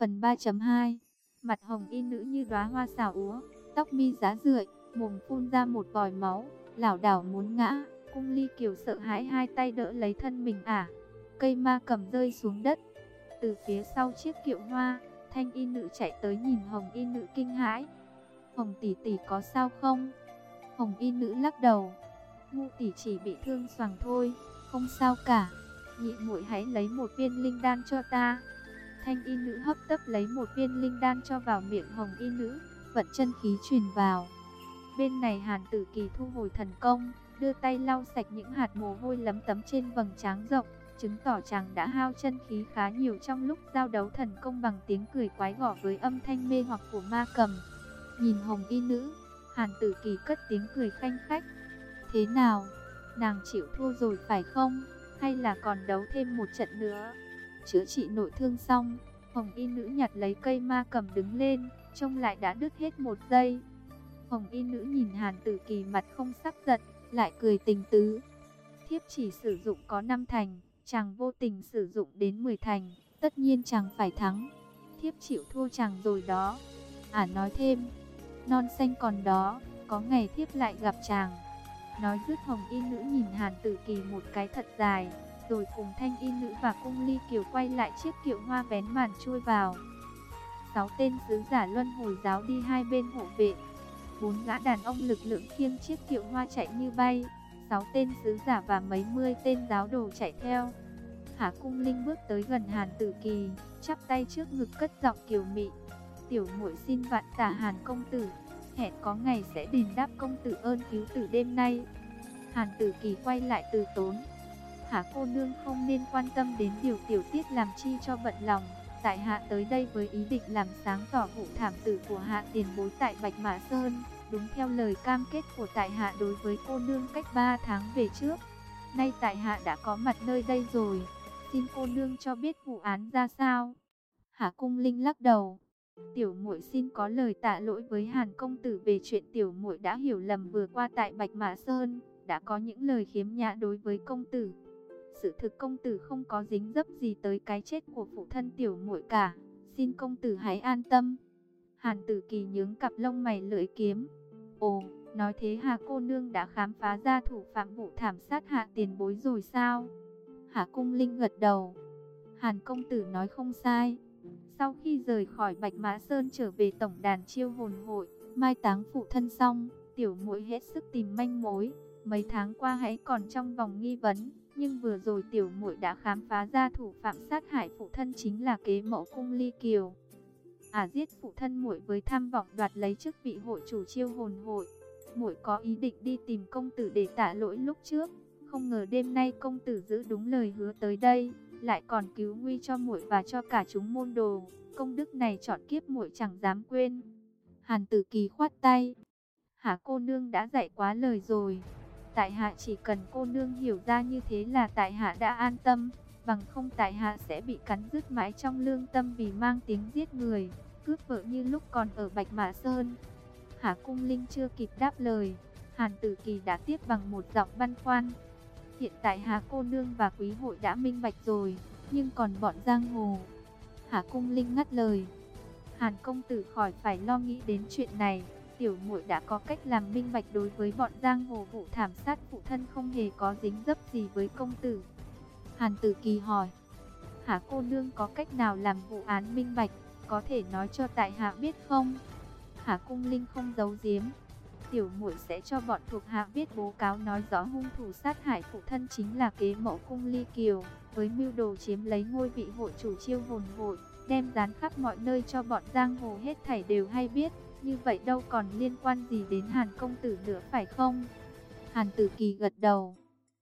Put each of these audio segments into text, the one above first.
Phần 3.2. Mặt hồng y nữ như đóa hoa xảo úa, tóc mi giá rượi, mồm phun ra một vòi máu, lảo đảo muốn ngã. Cung Ly Kiều sợ hãi hai tay đỡ lấy thân mình cây ma cầm rơi xuống đất. Từ phía sau chiếc kiệu hoa, thanh y nữ chạy tới nhìn hồng y nữ kinh hãi. Hồng tỷ tỷ có sao không? Hồng y nữ lắc đầu. Ngu tỷ chỉ bị thương xoàng thôi, không sao cả. Nhị muội hãy lấy một viên linh đan cho ta. Thanh y nữ hấp tấp lấy một viên linh đan cho vào miệng hồng y nữ, vận chân khí truyền vào. Bên này Hàn Tử Kỳ thu hồi thần công, đưa tay lau sạch những hạt mồ hôi lấm tấm trên vầng trán rộng, chứng tỏ chàng đã hao chân khí khá nhiều trong lúc giao đấu thần công bằng tiếng cười quái gở với âm thanh mê hoặc của ma cầm. Nhìn hồng y nữ, Hàn Tử Kỳ cất tiếng cười khanh khách. Thế nào? Nàng chịu thua rồi phải không? Hay là còn đấu thêm một trận nữa? Chữa trị nội thương xong, hồng y nữ nhặt lấy cây ma cầm đứng lên, trông lại đã đứt hết một dây. Hồng y nữ nhìn Hàn Tử Kỳ mặt không sắc giận, lại cười tình tứ. Thiếp chỉ sử dụng có 5 thành, chàng vô tình sử dụng đến 10 thành, tất nhiên chàng phải thắng. Thiếp chịu thua chàng rồi đó. Nói thêm, non xanh còn đó, có ngày thiếp lại gặp chàng. Nói dứt hồng y nữ nhìn Hàn Tử Kỳ một cái thật dài, rồi cùng thanh y nữ và Cung Ly Kiều quay lại chiếc kiệu hoa vén màn chui vào. 6 tên sứ giả luân hồi giáo đi hai bên hộ vệ. 4 gã đàn ông lực lượng khiêng chiếc kiệu hoa chạy như bay. 6 tên sứ giả và mấy mươi tên giáo đồ chạy theo. Hà Cung Linh bước tới gần Hàn Tử Kỳ, chắp tay trước ngực cất giọng kiều mị. Tiểu muội xin vạn tạ Hàn công tử, hẹn có ngày sẽ đền đáp công tử ơn cứu tử đêm nay. Hàn Tử Kỳ quay lại từ tốn. Hà cô nương không nên quan tâm đến điều tiểu tiết làm chi cho bận lòng. Tại hạ tới đây với ý định làm sáng tỏ vụ thảm tử của hạ tiền bối tại Bạch Mã Sơn, đúng theo lời cam kết của tại hạ đối với cô nương cách 3 tháng về trước. Nay tại hạ đã có mặt nơi đây rồi, xin cô nương cho biết vụ án ra sao. Hà Cung Linh lắc đầu. Tiểu muội xin có lời tạ lỗi với Hàn công tử về chuyện tiểu muội đã hiểu lầm vừa qua tại Bạch Mã Sơn, đã có những lời khiếm nhã đối với công tử. Sự thực công tử không có dính dấp gì tới cái chết của phụ thân tiểu muội cả, xin công tử hãy an tâm. Hàn Tử Kỳ nhướng cặp lông mày lưỡi kiếm. Ồ, nói thế Hà cô nương đã khám phá ra thủ phạm vụ thảm sát hạ tiền bối rồi sao? Hà Cung Linh gật đầu. Hàn công tử nói không sai. Sau khi rời khỏi Bạch Mã Sơn trở về tổng đàn chiêu hồn hội, mai táng phụ thân xong, tiểu muội hết sức tìm manh mối. Mấy tháng qua hãy còn trong vòng nghi vấn, nhưng vừa rồi tiểu muội đã khám phá ra thủ phạm sát hại phụ thân chính là kế mẫu Cung Ly Kiều. Giết phụ thân muội với tham vọng đoạt lấy chức vị hội chủ chiêu hồn hội. Muội có ý định đi tìm công tử để tạ lỗi lúc trước, không ngờ đêm nay công tử giữ đúng lời hứa tới đây, lại còn cứu nguy cho muội và cho cả chúng môn đồ. Công đức này trọn kiếp muội chẳng dám quên. Hàn Tử Kỳ khoát tay. Hà cô nương đã dạy quá lời rồi. Tại hạ chỉ cần cô nương hiểu ra như thế là tại hạ đã an tâm, bằng không tại hạ sẽ bị cắn rứt mãi trong lương tâm vì mang tiếng giết người, cướp vợ như lúc còn ở Bạch Mã Sơn. Hà Cung Linh chưa kịp đáp lời, Hàn Tử Kỳ đã tiếp bằng một giọng băn khoăn. Hiện tại Hà cô nương và quý hội đã minh bạch rồi, nhưng còn bọn giang hồ. Hà Cung Linh ngắt lời. Hàn công tử khỏi phải lo nghĩ đến chuyện này. Tiểu muội đã có cách làm minh bạch đối với bọn giang hồ, vụ thảm sát phụ thân không hề có dính dấp gì với công tử. Hàn Tử Kỳ hỏi. Hà cô nương có cách nào làm vụ án minh bạch, có thể nói cho tại hạ biết không? Hà Cung Linh không giấu giếm. Tiểu muội sẽ cho bọn thuộc hạ viết báo cáo nói rõ hung thủ sát hại phụ thân chính là kế mẫu Cung Ly Kiều, với mưu đồ chiếm lấy ngôi vị hội chủ chiêu hồn hội, đem dán khắp mọi nơi cho bọn giang hồ hết thảy đều hay biết. Như vậy đâu còn liên quan gì đến Hàn công tử nữa phải không? Hàn Tử Kỳ gật đầu.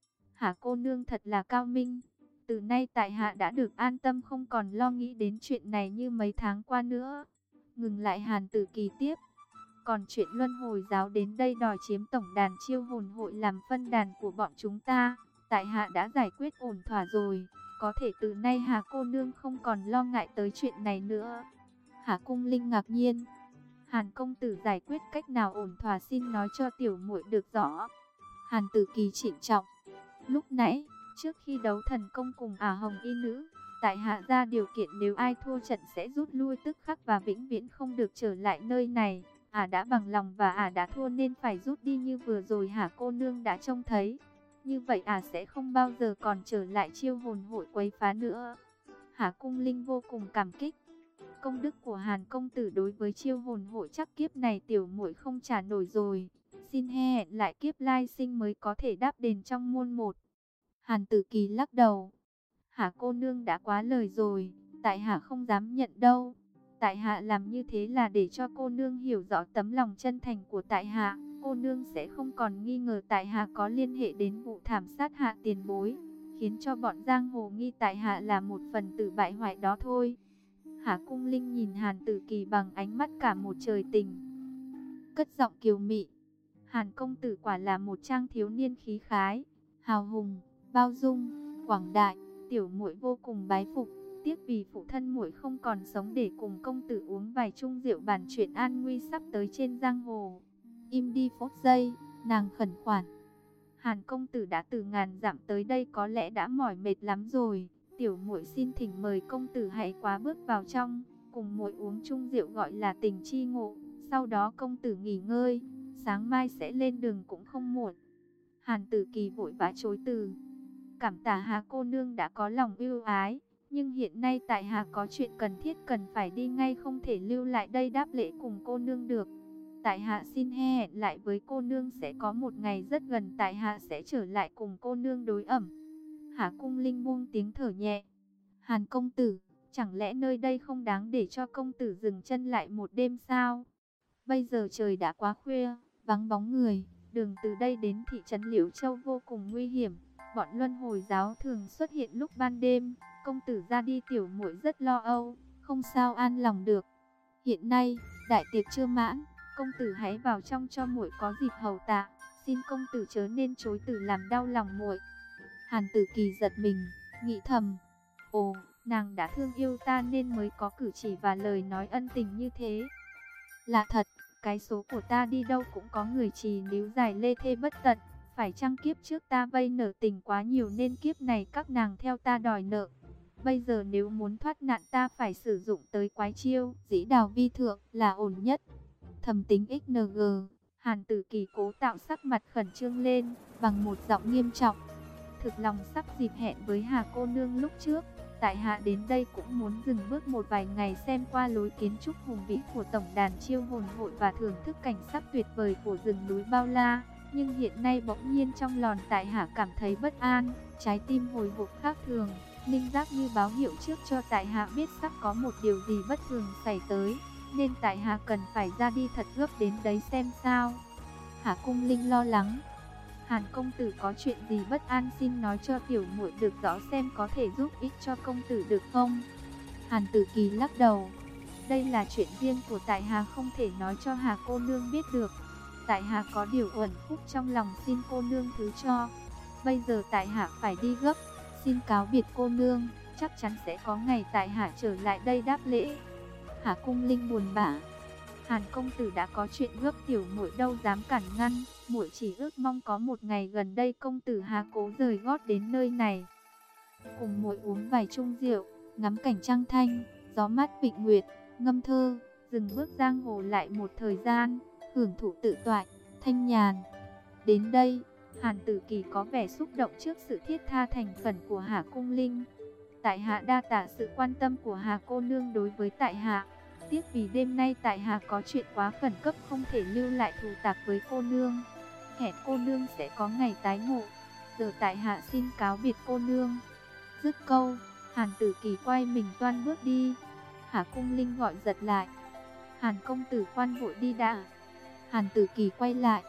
Hà cô nương thật là cao minh. Từ nay tại hạ đã được an tâm, không còn lo nghĩ đến chuyện này như mấy tháng qua nữa. Ngừng lại, Hàn Tử Kỳ tiếp. Còn chuyện luân hồi giáo đến đây đòi chiếm tổng đàn chiêu hồn hội làm phân đàn của bọn chúng ta, tại hạ đã giải quyết ổn thỏa rồi. Có thể từ nay Hà cô nương không còn lo ngại tới chuyện này nữa. Hà Cung Linh ngạc nhiên. Hàn công tử giải quyết cách nào ổn thỏa, xin nói cho tiểu muội được rõ. Hàn Tử Kỳ trịnh trọng. Lúc nãy, trước khi đấu thần công cùng Hồng y nữ, Tại hạ ra điều kiện nếu ai thua trận sẽ rút lui tức khắc và vĩnh viễn không được trở lại nơi này. Đã bằng lòng và đã thua nên phải rút đi như vừa rồi hả cô nương đã trông thấy. Như vậy sẽ không bao giờ còn trở lại chiêu hồn hội quấy phá nữa. Cung Linh vô cùng cảm kích. Công đức của Hàn công tử đối với chiêu hồn hội chắc kiếp này tiểu muội không trả nổi rồi. Xin hẹn lại kiếp lai sinh mới có thể đáp đền trong muôn một. Hàn Tử Kỳ lắc đầu. Cô nương đã quá lời rồi, tại hạ không dám nhận đâu. Tại hạ làm như thế là để cho cô nương hiểu rõ tấm lòng chân thành của tại hạ. Cô nương sẽ không còn nghi ngờ tại hạ có liên hệ đến vụ thảm sát Hạ tiền bối, khiến cho bọn giang hồ nghi tại hạ là một phần tử bại hoại đó thôi. Cung Linh nhìn Hàn Tử Kỳ bằng ánh mắt cả một trời tình, cất giọng kiều mị. Hàn công tử quả là một trang thiếu niên khí khái, hào hùng, bao dung, quảng đại, tiểu muội vô cùng bái phục. Tiếc vì phụ thân muội không còn sống để cùng công tử uống vài chung rượu bàn chuyện an nguy sắp tới trên giang hồ. Im đi phút giây, nàng khẩn khoản. Hàn công tử đã từ ngàn dặm tới đây có lẽ đã mỏi mệt lắm rồi. Tiểu muội xin thỉnh mời công tử hãy quá bước vào trong, cùng muội uống chung rượu gọi là tình chi ngộ. Sau đó công tử nghỉ ngơi, sáng mai sẽ lên đường cũng không muộn. Hàn Tử Kỳ vội vã chối từ. Cảm tạ cô nương đã có lòng ưu ái, nhưng hiện nay tại hạ có chuyện cần thiết cần phải đi ngay, không thể lưu lại đây đáp lễ cùng cô nương được. Tại hạ xin hẹn lại với cô nương sẽ có một ngày rất gần tại hạ sẽ trở lại cùng cô nương đối ẩm. Cung Linh buông tiếng thở nhẹ. Hàn công tử, chẳng lẽ nơi đây không đáng để cho công tử dừng chân lại một đêm sao? Bây giờ trời đã quá khuya, vắng bóng người, đường từ đây đến thị trấn Liễu Châu vô cùng nguy hiểm. Bọn luân hồi giáo thường xuất hiện lúc ban đêm, công tử ra đi tiểu muội rất lo âu, không sao an lòng được. Hiện nay, đại tiệc chưa mãn, công tử hãy vào trong cho muội có dịp hầu tạ, xin công tử chớ nên chối từ làm đau lòng muội. Hàn Tử Kỳ giật mình, nghĩ thầm, ồ, nàng đã thương yêu ta nên mới có cử chỉ và lời nói ân tình như thế. Lạ thật, cái số của ta đi đâu cũng có người trì níu dài lê thê bất tận. Phải chăng kiếp trước ta vay nợ tình quá nhiều nên kiếp này các nàng theo ta đòi nợ. Bây giờ nếu muốn thoát nạn ta phải sử dụng tới quái chiêu dĩ đào vi thượng là ổn nhất. Thầm tính XNG, Hàn Tử Kỳ cố tạo sắc mặt khẩn trương lên, bằng một giọng nghiêm trọng. Thực lòng sắp dịp hẹn với Hà cô nương lúc trước, tại hạ đến đây cũng muốn dừng bước một vài ngày xem qua lối kiến trúc hùng vĩ của tổng đàn chiêu hồn hội và thưởng thức cảnh sắc tuyệt vời của rừng núi bao la. Nhưng hiện nay bỗng nhiên trong lòng tại hạ cảm thấy bất an, trái tim hồi hộp khác thường, linh giác như báo hiệu trước cho tại hạ biết sắp có một điều gì bất thường xảy tới, nên tại hạ cần phải ra đi thật gấp đến đấy xem sao. Cung Linh lo lắng. Hàn công tử có chuyện gì bất an xin nói cho tiểu muội được rõ xem có thể giúp ích cho công tử được không? Hàn Tử Kỳ lắc đầu. Đây là chuyện riêng của tại hạ không thể nói cho Hà cô nương biết được. Tại hạ có điều uẩn khúc trong lòng xin cô nương thứ cho. Bây giờ tại hạ phải đi gấp, xin cáo biệt cô nương, chắc chắn sẽ có ngày tại hạ trở lại đây đáp lễ. Cung Linh buồn bã. Hàn công tử đã có chuyện gấp tiểu muội đâu dám cản ngăn, muội chỉ ước mong có một ngày gần đây công tử Hà cố rời gót đến nơi này. Cùng muội uống vài chung rượu, ngắm cảnh trăng thanh, gió mát vịnh nguyệt, ngâm thơ, dừng bước giang hồ lại một thời gian, hưởng thụ tự toại, thanh nhàn. Đến đây, Hàn Tử Kỳ có vẻ xúc động trước sự thiết tha thành khẩn của Hà Cung Linh. Tại hạ đa tạ sự quan tâm của Hà cô nương đối với tại hạ. Tiếc vì đêm nay tại hạ có chuyện quá khẩn cấp không thể lưu lại thù tạc với cô nương. Hẹn cô nương sẽ có ngày tái ngộ. Giờ tại hạ xin cáo biệt cô nương. Dứt câu, Hàn Tử Kỳ quay mình toan bước đi. Cung Linh gọi giật lại. Hàn công tử khoan vội đi đã. Hàn Tử Kỳ quay lại.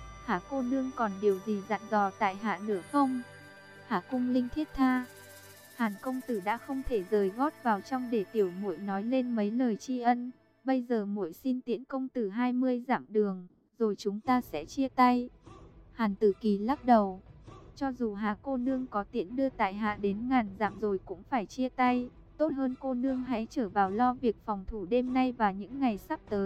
Cô nương còn điều gì dặn dò tại hạ nữa không? Cung Linh thiết tha. Hàn công tử đã không thể rời gót vào trong để tiểu muội nói lên mấy lời tri ân. Bây giờ muội xin tiễn công tử 20 dặm đường, rồi chúng ta sẽ chia tay. Hàn Tử Kỳ lắc đầu. Cho dù Hà cô nương có tiễn đưa tại hạ đến ngàn dặm rồi cũng phải chia tay. Tốt hơn cô nương hãy trở vào lo việc phòng thủ đêm nay và những ngày sắp tới.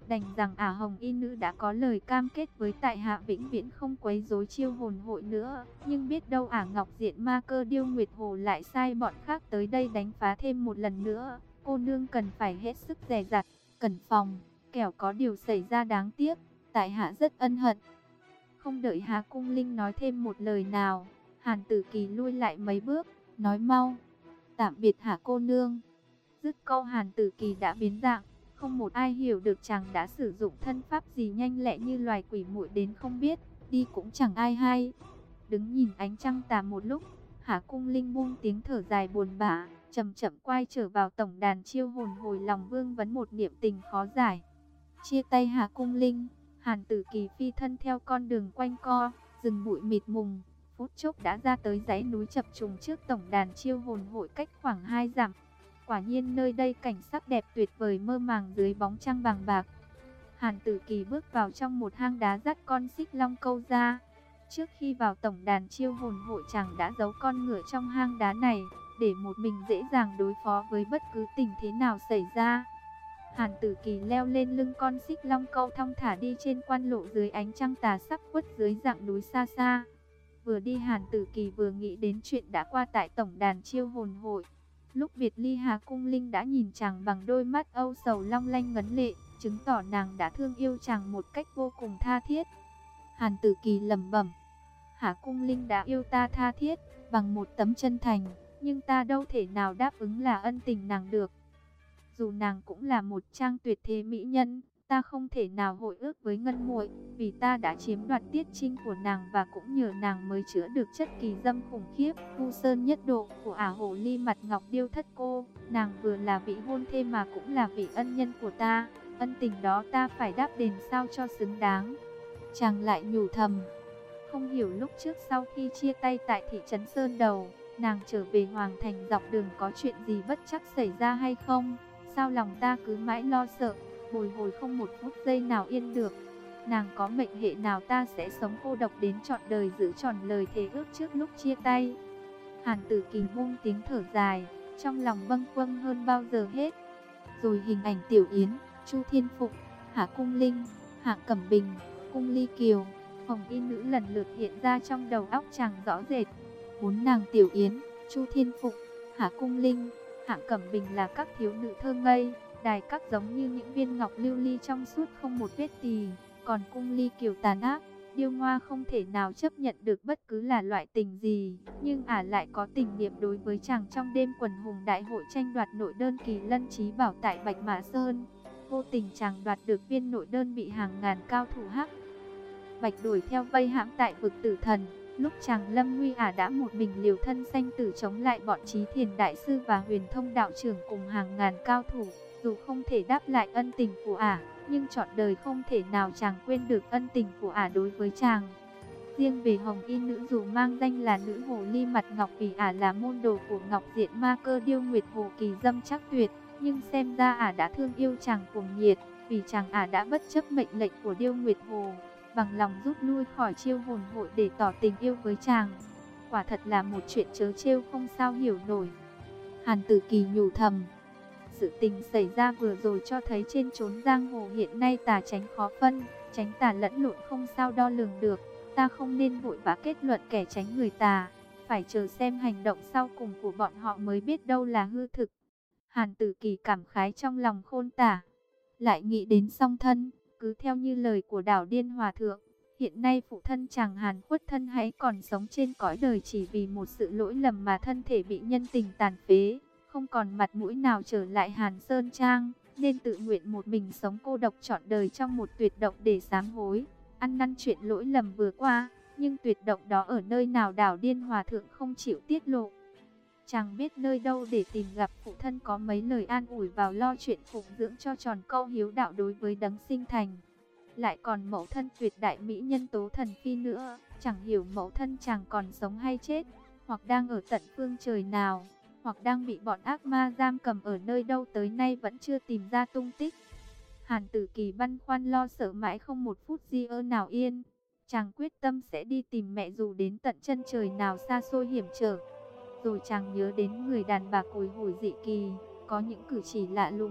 Đành rằng Ả Hồng Y Nữ đã có lời cam kết với tại hạ vĩnh viễn không quấy rối chiêu hồn hội nữa. Nhưng biết đâu Ả Ngọc Diện Ma Cơ Điêu Nguyệt Hồ lại sai bọn khác tới đây đánh phá thêm một lần nữa. Cô nương cần phải hết sức dè dặt, cẩn phòng, kẻo có điều xảy ra đáng tiếc. Tại hạ rất ân hận. Không đợi Hà Cung Linh nói thêm một lời nào, Hàn Tử Kỳ lui lại mấy bước, nói mau: tạm biệt Hạ cô nương. Dứt câu Hàn Tử Kỳ đã biến dạng. Không một ai hiểu được chàng đã sử dụng thân pháp gì nhanh lẹ như loài quỷ muội đến không biết, đi cũng chẳng ai hay. Đứng nhìn ánh trăng tà một lúc, Hà Cung Linh buông tiếng thở dài buồn bã, chậm chậm quay trở vào tổng đàn chiêu hồn hồi lòng vương vấn một niệm tình khó giải. Chia tay Hà Cung Linh, Hàn Tử Kỳ phi thân theo con đường quanh co, rừng bụi mịt mùng, phút chốc đã ra tới dãy núi chập trùng trước tổng đàn chiêu hồn hội cách khoảng 2 dặm. Quả nhiên nơi đây cảnh sắc đẹp tuyệt vời mơ màng dưới bóng trăng vàng bạc. Hàn Tử Kỳ bước vào trong một hang đá dắt con xích long câu ra. Trước khi vào tổng đàn chiêu hồn hội, chàng đã giấu con ngựa trong hang đá này, để một mình dễ dàng đối phó với bất cứ tình thế nào xảy ra. Hàn Tử Kỳ leo lên lưng con xích long câu thong thả đi trên quan lộ dưới ánh trăng tà sắc khuất dưới rặng núi xa xa. Vừa đi Hàn Tử Kỳ vừa nghĩ đến chuyện đã qua tại tổng đàn chiêu hồn hội. Lúc biệt ly Hà Cung Linh đã nhìn chàng bằng đôi mắt âu sầu long lanh ngấn lệ, chứng tỏ nàng đã thương yêu chàng một cách vô cùng tha thiết. Hàn Tử Kỳ lẩm bẩm: Hà Cung Linh đã yêu ta tha thiết, bằng một tấm chân thành, nhưng ta đâu thể nào đáp ứng là ân tình nàng được. Dù nàng cũng là một trang tuyệt thế mỹ nhân, ta không thể nào hội ước với Ngân muội, vì ta đã chiếm đoạt tiết trinh của nàng và cũng nhờ nàng mới chữa được chất kỳ dâm khủng khiếp, vu sơn nhất độ của Ả Hồ Ly Mặt Ngọc Điêu Thất cô. Nàng vừa là vị hôn thê mà cũng là vị ân nhân của ta, ân tình đó ta phải đáp đền sao cho xứng đáng. Chàng lại nhủ thầm. Không hiểu lúc trước sau khi chia tay tại thị trấn Sơn Đầu, nàng trở về Hoàng Thành dọc đường có chuyện gì bất trắc xảy ra hay không? Sao lòng ta cứ mãi lo sợ, bồi hồi không một phút giây nào yên được. Nàng có mệnh hệ nào ta sẽ sống cô độc đến trọn đời, giữ tròn lời thề ước trước lúc chia tay. Hàn Tử Kỳ buông tiếng thở dài, trong lòng bâng khuâng hơn bao giờ hết. Rồi hình ảnh Tiểu Yến, Chu Thiên Phục, Hạ Cung Linh, Hạ Cẩm Bình, Cung Ly Kiều, Hồng Y Nữ lần lượt hiện ra trong đầu óc chàng rõ rệt. 4 nàng Tiểu Yến, Chu Thiên Phục, Hạ Cung Linh, Hạ Cẩm Bình là các thiếu nữ thơ ngây, đài các giống như những viên ngọc lưu ly trong suốt không một vết tì. Còn Cung Ly Kiều tàn ác, điêu ngoa không thể nào chấp nhận được bất cứ là loại tình gì. Nhưng ả lại có tình niệm đối với chàng trong đêm quần hùng đại hội tranh đoạt nội đơn kỳ lân trí bảo tại Bạch Mã Sơn. Vô tình chàng đoạt được viên nội đơn bị hàng ngàn cao thủ hắc Bạch đuổi theo vây hãm tại vực Tử Thần. Lúc chàng lâm nguy ả đã một mình liều thân sanh tử chống lại bọn Chí Thiền Đại Sư và Huyền Thông Đạo Trưởng cùng hàng ngàn cao thủ. Dù không thể đáp lại ân tình của ả, nhưng trọn đời không thể nào chàng quên được ân tình của ả đối với chàng. Riêng về Hồng Y Nữ, dù mang danh là nữ hồ ly mặt ngọc vì ả là môn đồ của Ngọc Diện Ma Cơ Điêu Nguyệt Hồ kỳ dâm chắc tuyệt, nhưng xem ra ả đã thương yêu chàng cuồng nhiệt, vì chàng ả đã bất chấp mệnh lệnh của Điêu Nguyệt Hồ, bằng lòng rút lui khỏi chiêu hồn hội để tỏ tình yêu với chàng. Quả thật là một chuyện trớ trêu không sao hiểu nổi. Hàn Tử Kỳ nhủ thầm. Sự tình xảy ra vừa rồi cho thấy trên chốn giang hồ hiện nay tà tránh khó phân, tránh tà lẫn lộn không sao đo lường được. Ta không nên vội vã kết luận kẻ tránh người tà, phải chờ xem hành động sau cùng của bọn họ mới biết đâu là hư thực. Hàn Tử Kỳ cảm khái trong lòng khôn tả, lại nghĩ đến song thân. Cứ theo như lời của Đảo Điên Hòa Thượng, hiện nay phụ thân chàng Hàn Khuất Thân hãy còn sống trên cõi đời chỉ vì một sự lỗi lầm mà thân thể bị nhân tình tàn phế, không còn mặt mũi nào trở lại Hàn Sơn Trang, nên tự nguyện một mình sống cô độc trọn đời trong một tuyệt động để sám hối, ăn năn chuyện lỗi lầm vừa qua. Nhưng tuyệt động đó ở nơi nào Đảo Điên Hòa Thượng không chịu tiết lộ. Chàng biết nơi đâu để tìm gặp phụ thân có mấy lời an ủi vào lo chuyện phụng dưỡng cho tròn câu hiếu đạo đối với đấng sinh thành. Lại còn mẫu thân tuyệt đại mỹ nhân Tố Thần Phi nữa, chẳng hiểu mẫu thân chàng còn sống hay chết, hoặc đang ở tận phương trời nào, hoặc đang bị bọn ác ma giam cầm ở nơi đâu tới nay vẫn chưa tìm ra tung tích. Hàn Tử Kỳ băn khoăn lo sợ mãi không một phút giây nào yên. Chàng quyết tâm sẽ đi tìm mẹ dù đến tận chân trời nào xa xôi hiểm trở. Rồi chàng nhớ đến người đàn bà cồi hủi dị kỳ, có những cử chỉ lạ lùng,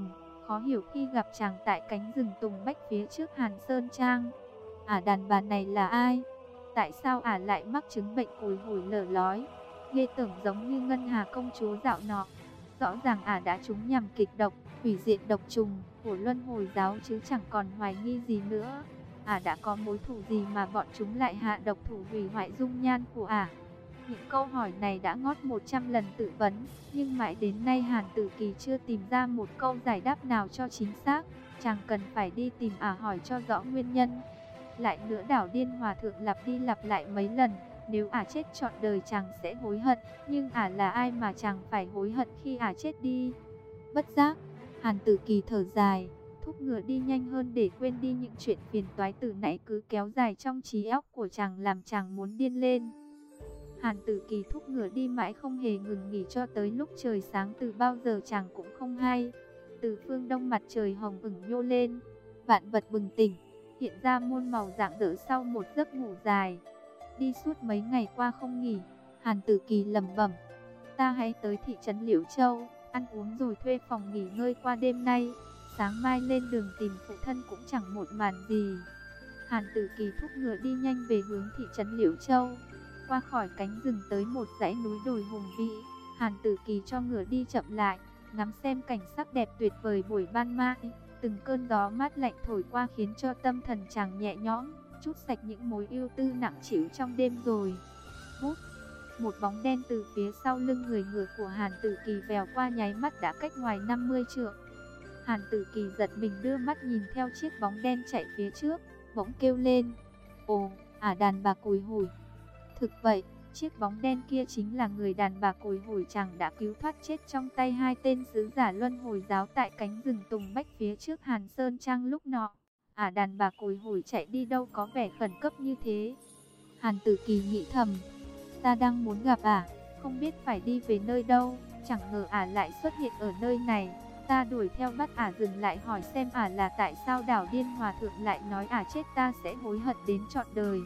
khó hiểu khi gặp chàng tại cánh rừng tùng bách phía trước Hàn Sơn Trang. Đàn bà này là ai? Tại sao lại mắc chứng bệnh cùi hủi lở lói? Ghê tởm giống như Ngân Hà công chúa dạo nọ. Rõ ràng đã trúng nhầm kịch độc, hủy diệt độc trùng của Luân Hồi giáo chứ chẳng còn hoài nghi gì nữa. Đã có mối thù gì mà bọn chúng lại hạ độc thủ hủy hoại dung nhan của Những câu hỏi này đã ngót 100 lần tự vấn, nhưng mãi đến nay Hàn Tử Kỳ chưa tìm ra một câu giải đáp nào cho chính xác. Chàng cần phải đi tìm hỏi cho rõ nguyên nhân. Lại nữa, Đảo Điên Hòa Thượng lặp đi lặp lại mấy lần, nếu chết trọn đời chàng sẽ hối hận. Nhưng là ai mà chàng phải hối hận khi chết đi? Bất giác, Hàn Tử Kỳ thở dài, thúc ngựa đi nhanh hơn để quên đi những chuyện phiền toái từ nãy cứ kéo dài trong trí óc của chàng, làm chàng muốn điên lên. Hàn Tử Kỳ thúc ngựa đi mãi không hề ngừng nghỉ cho tới lúc trời sáng, từ bao giờ chàng cũng không hay. Từ phương đông mặt trời hồng ửng nhô lên, vạn vật bừng tỉnh, hiện ra muôn màu rạng rỡ sau một giấc ngủ dài. Đi suốt mấy ngày qua không nghỉ, Hàn Tử Kỳ lẩm bẩm: ta hãy tới thị trấn Liễu Châu, ăn uống rồi thuê phòng nghỉ ngơi qua đêm nay. Sáng mai lên đường tìm phụ thân cũng chẳng một màn gì. Hàn Tử Kỳ thúc ngựa đi nhanh về hướng thị trấn Liễu Châu. Qua khỏi cánh rừng tới một dãy núi đồi hùng vĩ, Hàn Tử Kỳ cho ngựa đi chậm lại, ngắm xem cảnh sắc đẹp tuyệt vời buổi ban mai. Từng cơn gió mát lạnh thổi qua khiến cho tâm thần chàng nhẹ nhõm, trút sạch những mối ưu tư nặng trĩu trong đêm rồi. Vút, một bóng đen từ phía sau lưng người ngựa của Hàn Tử Kỳ vèo qua, nháy mắt đã cách ngoài 50 trượng. Hàn Tử Kỳ giật mình đưa mắt nhìn theo chiếc bóng đen chạy phía trước, bỗng kêu lên: ồ, đàn bà cùi hủi. Thực vậy, chiếc bóng đen kia chính là người đàn bà cùi hủi chàng đã cứu thoát chết trong tay hai tên sứ giả Luân Hồi giáo tại cánh rừng tùng bách phía trước Hàn Sơn Trang lúc nọ. Đàn bà cùi hủi chạy đi đâu có vẻ khẩn cấp như thế? Hàn Tử Kỳ nghĩ thầm, ta đang muốn gặp không biết phải đi về nơi đâu, chẳng ngờ lại xuất hiện ở nơi này. Ta đuổi theo bắt dừng lại hỏi xem là tại sao Đảo Điên Hòa Thượng lại nói chết ta sẽ hối hận đến trọn đời.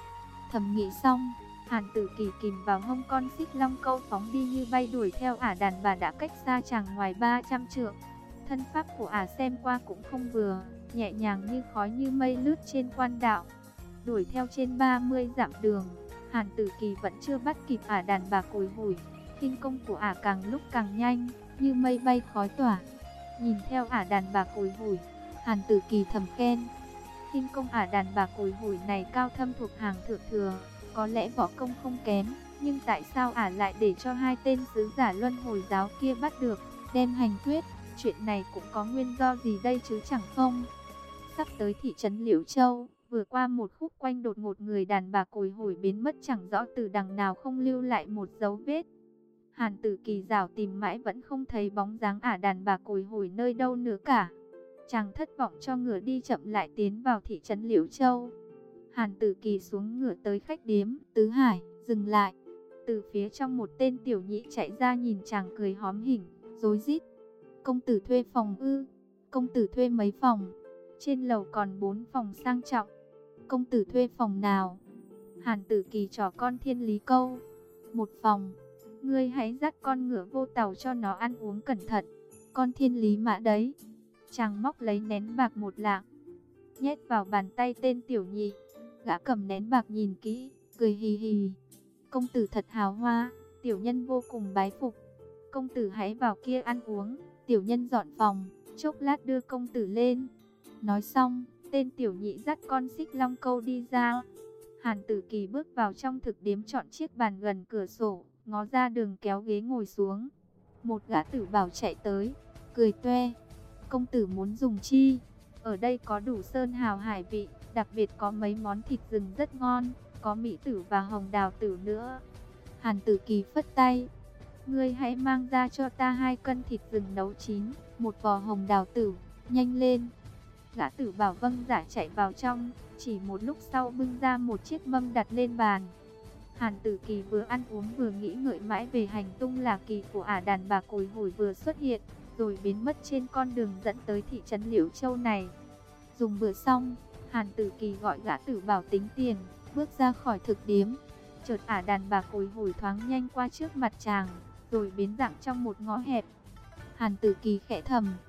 Thầm nghĩ xong, Hàn Tử Kỳ kìm vào hông con xích long câu phóng đi như bay đuổi theo đàn bà đã cách xa chàng ngoài 300 trượng. Thân pháp của xem qua cũng không vừa, nhẹ nhàng như khói như mây lướt trên quan đạo. Đuổi theo trên 30 dặm đường, Hàn Tử Kỳ vẫn chưa bắt kịp đàn bà cùi hủi. Khinh công của càng lúc càng nhanh, như mây bay khói tỏa. Nhìn theo đàn bà cùi hủi, Hàn Tử Kỳ thầm khen, khinh công đàn bà cùi hủi này cao thâm thuộc hàng thượng thừa, có lẽ võ công không kém, nhưng tại sao lại để cho hai tên sứ giả Luân Hồi giáo kia bắt được, đem hành quyết? Chuyện này cũng có nguyên do gì đây chứ chẳng không? Sắp tới thị trấn Liễu Châu, vừa qua một khúc quanh đột ngột người đàn bà cùi hủi biến mất chẳng rõ từ đằng nào, không lưu lại một dấu vết. Hàn Tử Kỳ rảo tìm mãi vẫn không thấy bóng dáng đàn bà cùi hủi nơi đâu nữa cả. Chàng thất vọng cho ngựa đi chậm lại tiến vào thị trấn Liễu Châu. Hàn Tử Kỳ xuống ngựa tới khách điếm Tứ Hải, dừng lại. Từ phía trong một tên tiểu nhị chạy ra nhìn chàng cười hóm hỉnh, rối rít: công tử thuê phòng ư? Công tử thuê mấy phòng? Trên lầu còn 4 phòng sang trọng. Công tử thuê phòng nào? Hàn Tử Kỳ trỏ con thiên lý câu: một phòng. Ngươi hãy dắt con ngựa vô tàu cho nó ăn uống cẩn thận. Con thiên lý mã đấy. Chàng móc lấy nén bạc 1 lạng, nhét vào bàn tay tên tiểu nhị. Gã cầm nén bạc nhìn kỹ, cười hì hì: công tử thật hào hoa, tiểu nhân vô cùng bái phục. Công tử hãy vào kia ăn uống, tiểu nhân dọn phòng, chốc lát đưa công tử lên. Nói xong, tên tiểu nhị dắt con xích long câu đi ra. Hàn Tử Kỳ bước vào trong thực điếm, chọn chiếc bàn gần cửa sổ, ngó ra đường kéo ghế ngồi xuống. Một gã tử bảo chạy tới, cười toe: công tử muốn dùng chi? Ở đây có đủ sơn hào hải vị, đặc biệt có mấy món thịt rừng rất ngon, có mỹ tử và hồng đào tử nữa. Hàn Tử Kỳ phất tay: ngươi hãy mang ra cho ta 2 cân thịt rừng nấu chín, 1 vò hồng đào tử, nhanh lên. Gã tử bảo vâng dạ chạy vào trong, chỉ một lúc sau bưng ra một chiếc mâm đặt lên bàn. Hàn Tử Kỳ vừa ăn uống vừa nghĩ ngợi mãi về hành tung lạ kỳ của đàn bà cùi hủi vừa xuất hiện, rồi biến mất trên con đường dẫn tới thị trấn Liễu Châu này. Dùng bữa xong, Hàn Tử Kỳ gọi gã tử bảo tính tiền, bước ra khỏi thực điếm. Chợt đàn bà cùi hủi thoáng nhanh qua trước mặt chàng, rồi biến dạng trong một ngõ hẹp. Hàn Tử Kỳ khẽ thầm: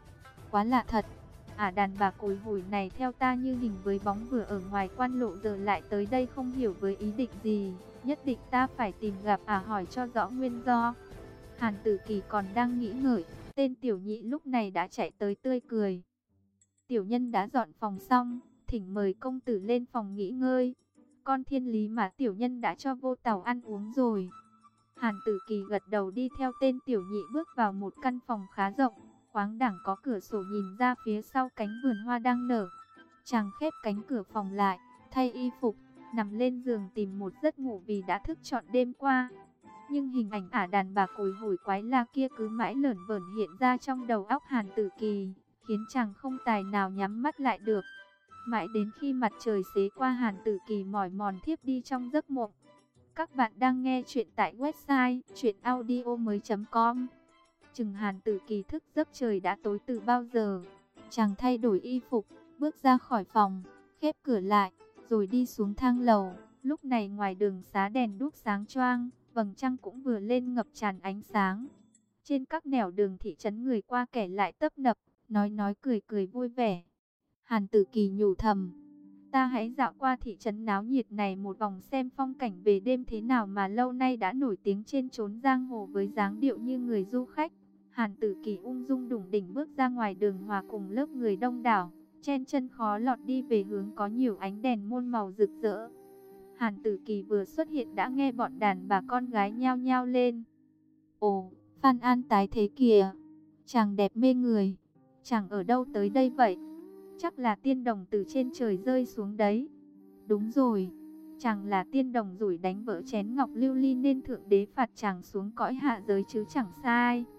quá lạ thật. Đàn bà cùi hủi này theo ta như hình với bóng vừa ở ngoài quan lộ giờ lại tới đây không hiểu với ý định gì. Nhất định ta phải tìm gặp hỏi cho rõ nguyên do. Hàn Tử Kỳ còn đang nghĩ ngợi, tên tiểu nhị lúc này đã chạy tới tươi cười. Tiểu nhân đã dọn phòng xong, thỉnh mời công tử lên phòng nghỉ ngơi. Con thiên lý mà tiểu nhân đã cho vô tàu ăn uống rồi. Hàn Tử Kỳ gật đầu đi theo tên tiểu nhị bước vào một căn phòng khá rộng, khoáng đẳng có cửa sổ nhìn ra phía sau cánh vườn hoa đang nở. Chàng khép cánh cửa phòng lại, thay y phục, nằm lên giường tìm một giấc ngủ vì đã thức trọn đêm qua. Nhưng hình ảnh đàn bà cùi hủi quái la kia cứ mãi lởn vởn hiện ra trong đầu óc Hàn Tử Kỳ, khiến chàng không tài nào nhắm mắt lại được. Mãi đến khi mặt trời xế qua Hàn Tử Kỳ mỏi mòn thiếp đi trong giấc mộng. Các bạn đang nghe chuyện tại website chuyenaudio.com. Chừng Hàn Tử Kỳ thức giấc trời đã tối từ bao giờ. Chàng thay đổi y phục, bước ra khỏi phòng, khép cửa lại, rồi đi xuống thang lầu. Lúc này ngoài đường xá đèn đuốc sáng choang, vầng trăng cũng vừa lên ngập tràn ánh sáng. Trên các nẻo đường thị trấn người qua kẻ lại tấp nập, nói cười cười vui vẻ. Hàn Tử Kỳ nhủ thầm, ta hãy dạo qua thị trấn náo nhiệt này một vòng xem phong cảnh về đêm thế nào mà lâu nay đã nổi tiếng trên chốn giang hồ với dáng điệu như người du khách. Hàn Tử Kỳ ung dung đủng đỉnh bước ra ngoài đường hòa cùng lớp người đông đảo, chen chân khó lọt đi về hướng có nhiều ánh đèn muôn màu rực rỡ. Hàn Tử Kỳ vừa xuất hiện đã nghe bọn đàn bà con gái nhao nhao lên. Ồ, Phan An tái thế kìa, chàng đẹp mê người, chàng ở đâu tới đây vậy? Chắc là tiên đồng từ trên trời rơi xuống đấy. Đúng rồi, chàng là tiên đồng rủi đánh vỡ chén ngọc lưu ly nên thượng đế phạt chàng xuống cõi hạ giới chứ chẳng sai.